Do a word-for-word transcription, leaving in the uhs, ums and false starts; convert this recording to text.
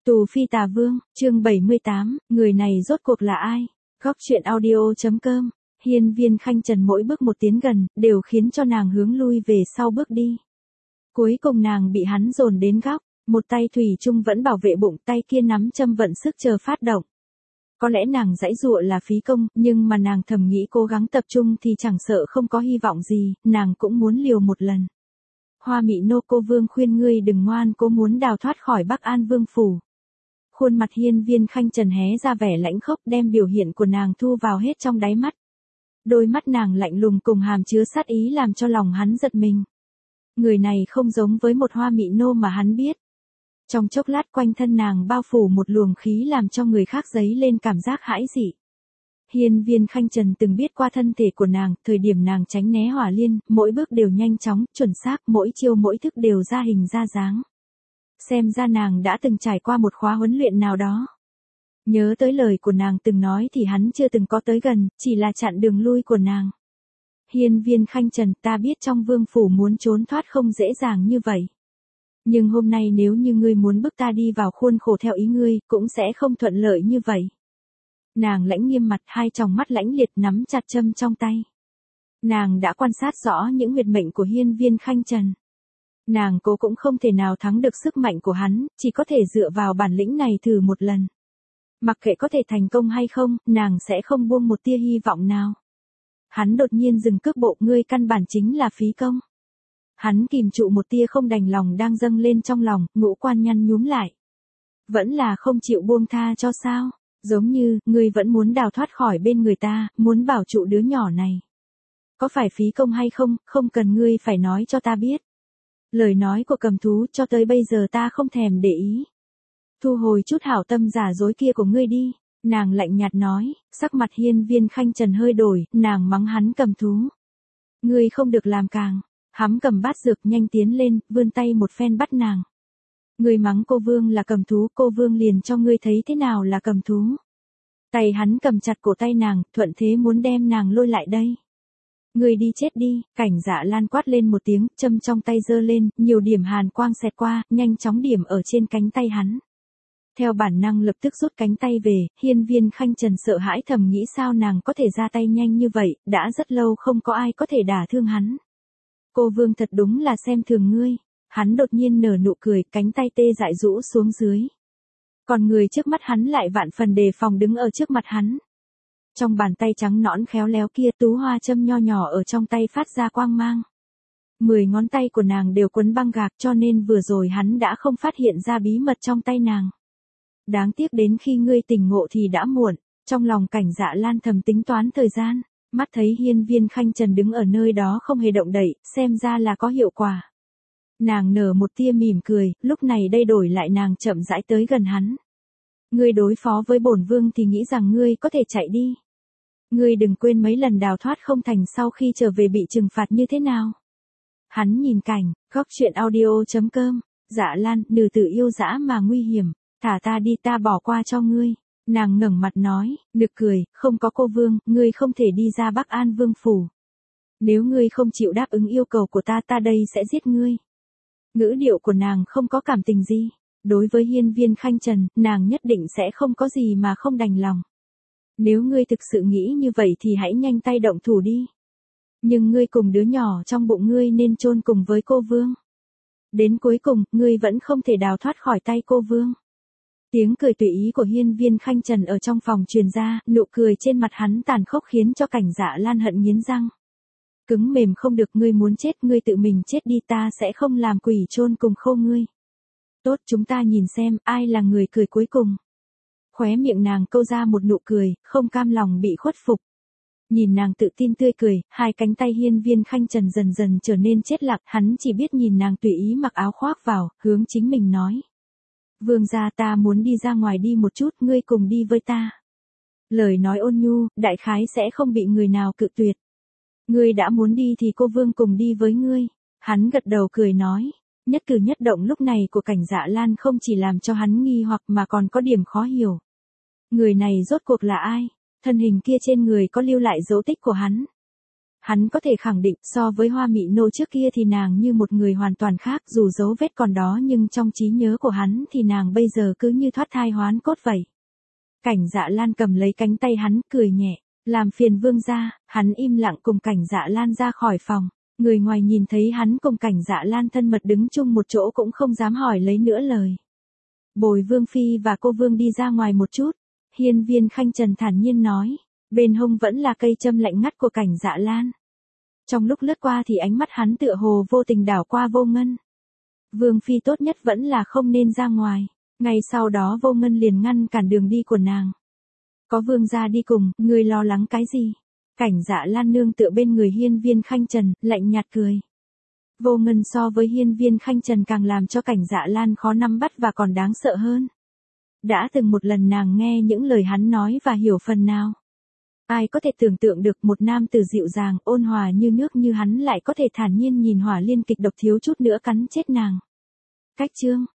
Tù Phi Tà Vương, chương bảy mươi tám, người này rốt cuộc là ai? Góc truyện audio.com, Hiên Viên Khanh Trần mỗi bước một tiến gần, đều khiến cho nàng hướng lui về sau bước đi. Cuối cùng nàng bị hắn dồn đến góc, một tay thủy chung vẫn bảo vệ bụng, tay kia nắm châm vận sức chờ phát động. Có lẽ nàng giãy giụa là phí công, nhưng mà nàng thầm nghĩ cố gắng tập trung thì chẳng sợ không có hy vọng gì, nàng cũng muốn liều một lần. Hoa Mị Nô cô vương khuyên ngươi đừng ngoan cố muốn đào thoát khỏi Bắc An Vương phủ. Khuôn mặt Hiên Viên Khanh Trần hé ra vẻ lãnh khốc, đem biểu hiện của nàng thu vào hết trong đáy mắt. Đôi mắt nàng lạnh lùng cùng hàm chứa sát ý làm cho lòng hắn giật mình. Người này không giống với một Hoa Mị Nô mà hắn biết. Trong chốc lát quanh thân nàng bao phủ một luồng khí làm cho người khác dấy lên cảm giác hãi dị. Hiên Viên Khanh Trần từng biết qua thân thể của nàng, thời điểm nàng tránh né hỏa liên, mỗi bước đều nhanh chóng, chuẩn xác, mỗi chiêu mỗi thức đều ra hình ra dáng. Xem ra nàng đã từng trải qua một khóa huấn luyện nào đó. Nhớ tới lời của nàng từng nói thì hắn chưa từng có tới gần, chỉ là chặn đường lui của nàng. Hiên Viên Khanh Trần, ta biết trong vương phủ muốn trốn thoát không dễ dàng như vậy. Nhưng hôm nay nếu như ngươi muốn bức ta đi vào khuôn khổ theo ý ngươi, cũng sẽ không thuận lợi như vậy. Nàng lãnh nghiêm mặt, hai tròng mắt lãnh liệt nắm chặt châm trong tay. Nàng đã quan sát rõ những huyệt mệnh của Hiên Viên Khanh Trần. Nàng cố cũng không thể nào thắng được sức mạnh của hắn, chỉ có thể dựa vào bản lĩnh này thử một lần. Mặc kệ có thể thành công hay không, nàng sẽ không buông một tia hy vọng nào. Hắn đột nhiên dừng cước bộ, ngươi căn bản chính là phí công. Hắn kìm trụ một tia không đành lòng đang dâng lên trong lòng, ngũ quan nhăn nhúm lại. Vẫn là không chịu buông tha cho sao? Giống như, ngươi vẫn muốn đào thoát khỏi bên người ta, muốn bảo trụ đứa nhỏ này. Có phải phí công hay không, không cần ngươi phải nói cho ta biết. Lời nói của cầm thú cho tới bây giờ ta không thèm để ý. Thu hồi chút hảo tâm giả dối kia của ngươi đi, nàng lạnh nhạt nói, sắc mặt Hiên Viên Khanh Trần hơi đổi, nàng mắng hắn cầm thú. Ngươi không được làm càng, hắn cầm bát dược nhanh tiến lên, vươn tay một phen bắt nàng. Ngươi mắng cô vương là cầm thú, cô vương liền cho ngươi thấy thế nào là cầm thú. Tay hắn cầm chặt cổ tay nàng, thuận thế muốn đem nàng lôi lại đây. Ngươi đi chết đi, Cảnh Dạ Lan quát lên một tiếng, châm trong tay giơ lên, nhiều điểm hàn quang xẹt qua, nhanh chóng điểm ở trên cánh tay hắn. Theo bản năng lập tức rút cánh tay về, Hiên Viên Khanh Trần sợ hãi thầm nghĩ sao nàng có thể ra tay nhanh như vậy, đã rất lâu không có ai có thể đả thương hắn. Cô vương thật đúng là xem thường ngươi, hắn đột nhiên nở nụ cười, cánh tay tê dại rũ xuống dưới. Còn người trước mắt hắn lại vạn phần đề phòng đứng ở trước mặt hắn. Trong bàn tay trắng nõn khéo léo kia tú hoa châm nho nhỏ ở trong tay phát ra quang mang. Mười ngón tay của nàng đều quấn băng gạc cho nên vừa rồi hắn đã không phát hiện ra bí mật trong tay nàng. Đáng tiếc đến khi ngươi tỉnh ngộ thì đã muộn, trong lòng Cảnh Dạ Lan thầm tính toán thời gian, mắt thấy Hiên Viên Khanh Trần đứng ở nơi đó không hề động đậy, xem ra là có hiệu quả. Nàng nở một tia mỉm cười, lúc này đây đổi lại nàng chậm rãi tới gần hắn. Ngươi đối phó với bổn vương thì nghĩ rằng ngươi có thể chạy đi. Ngươi đừng quên mấy lần đào thoát không thành sau khi trở về bị trừng phạt như thế nào. Hắn nhìn Cảnh, góc truyện audio.com, Dạ Lan, nữ tử yêu dã mà nguy hiểm, thả ta đi ta bỏ qua cho ngươi. Nàng ngẩng mặt nói, nực cười, không có cô vương, ngươi không thể đi ra Bắc An Vương phủ. Nếu ngươi không chịu đáp ứng yêu cầu của ta ta đây sẽ giết ngươi. Ngữ điệu của nàng không có cảm tình gì. Đối với Hiên Viên Khanh Trần, nàng nhất định sẽ không có gì mà không đành lòng. Nếu ngươi thực sự nghĩ như vậy thì hãy nhanh tay động thủ đi. Nhưng ngươi cùng đứa nhỏ trong bụng ngươi nên chôn cùng với cô vương. Đến cuối cùng, ngươi vẫn không thể đào thoát khỏi tay cô vương. Tiếng cười tùy ý của Hiên Viên Khanh Trần ở trong phòng truyền ra, nụ cười trên mặt hắn tàn khốc khiến cho Cảnh Dạ Lan hận nghiến răng. Cứng mềm không được, ngươi muốn chết ngươi tự mình chết đi, ta sẽ không làm quỷ chôn cùng khô ngươi. Tốt, chúng ta nhìn xem ai là người cười cuối cùng. Khóe miệng nàng câu ra một nụ cười, không cam lòng bị khuất phục. Nhìn nàng tự tin tươi cười, hai cánh tay Hiên Viên Khanh Trần dần dần trở nên chết lặng, hắn chỉ biết nhìn nàng tùy ý mặc áo khoác vào, hướng chính mình nói. Vương gia ta muốn đi ra ngoài đi một chút, ngươi cùng đi với ta. Lời nói ôn nhu, đại khái sẽ không bị người nào cự tuyệt. Ngươi đã muốn đi thì cô vương cùng đi với ngươi. Hắn gật đầu cười nói. Nhất cử nhất động lúc này của Cảnh Dạ Lan không chỉ làm cho hắn nghi hoặc mà còn có điểm khó hiểu. Người này rốt cuộc là ai? Thân hình kia trên người có lưu lại dấu tích của hắn. Hắn có thể khẳng định so với Hoa Mị Nô trước kia thì nàng như một người hoàn toàn khác, dù dấu vết còn đó nhưng trong trí nhớ của hắn thì nàng bây giờ cứ như thoát thai hoán cốt vậy. Cảnh Dạ Lan cầm lấy cánh tay hắn, cười nhẹ, làm phiền vương gia. Hắn im lặng cùng Cảnh Dạ Lan ra khỏi phòng. Người ngoài nhìn thấy hắn cùng Cảnh Dạ Lan thân mật đứng chung một chỗ cũng không dám hỏi lấy nữa lời. Bồi Vương Phi và cô Vương đi ra ngoài một chút. Hiên Viên Khanh Trần thản nhiên nói. Bên hông vẫn là cây châm lạnh ngắt của Cảnh Dạ Lan. Trong lúc lướt qua thì ánh mắt hắn tựa hồ vô tình đảo qua Vô Ngân. Vương Phi tốt nhất vẫn là không nên ra ngoài. Ngay sau đó Vô Ngân liền ngăn cản đường đi của nàng. Có vương gia đi cùng, ngươi lo lắng cái gì? Cảnh Dạ Lan nương tựa bên người Hiên Viên Khanh Trần, lạnh nhạt cười. Vô Ngân so với Hiên Viên Khanh Trần càng làm cho Cảnh Dạ Lan khó nắm bắt và còn đáng sợ hơn. Đã từng một lần nàng nghe những lời hắn nói và hiểu phần nào. Ai có thể tưởng tượng được một nam tử dịu dàng, ôn hòa như nước như hắn lại có thể thản nhiên nhìn Hỏa Liên Kịch độc thiếu chút nữa cắn chết nàng. Cách chương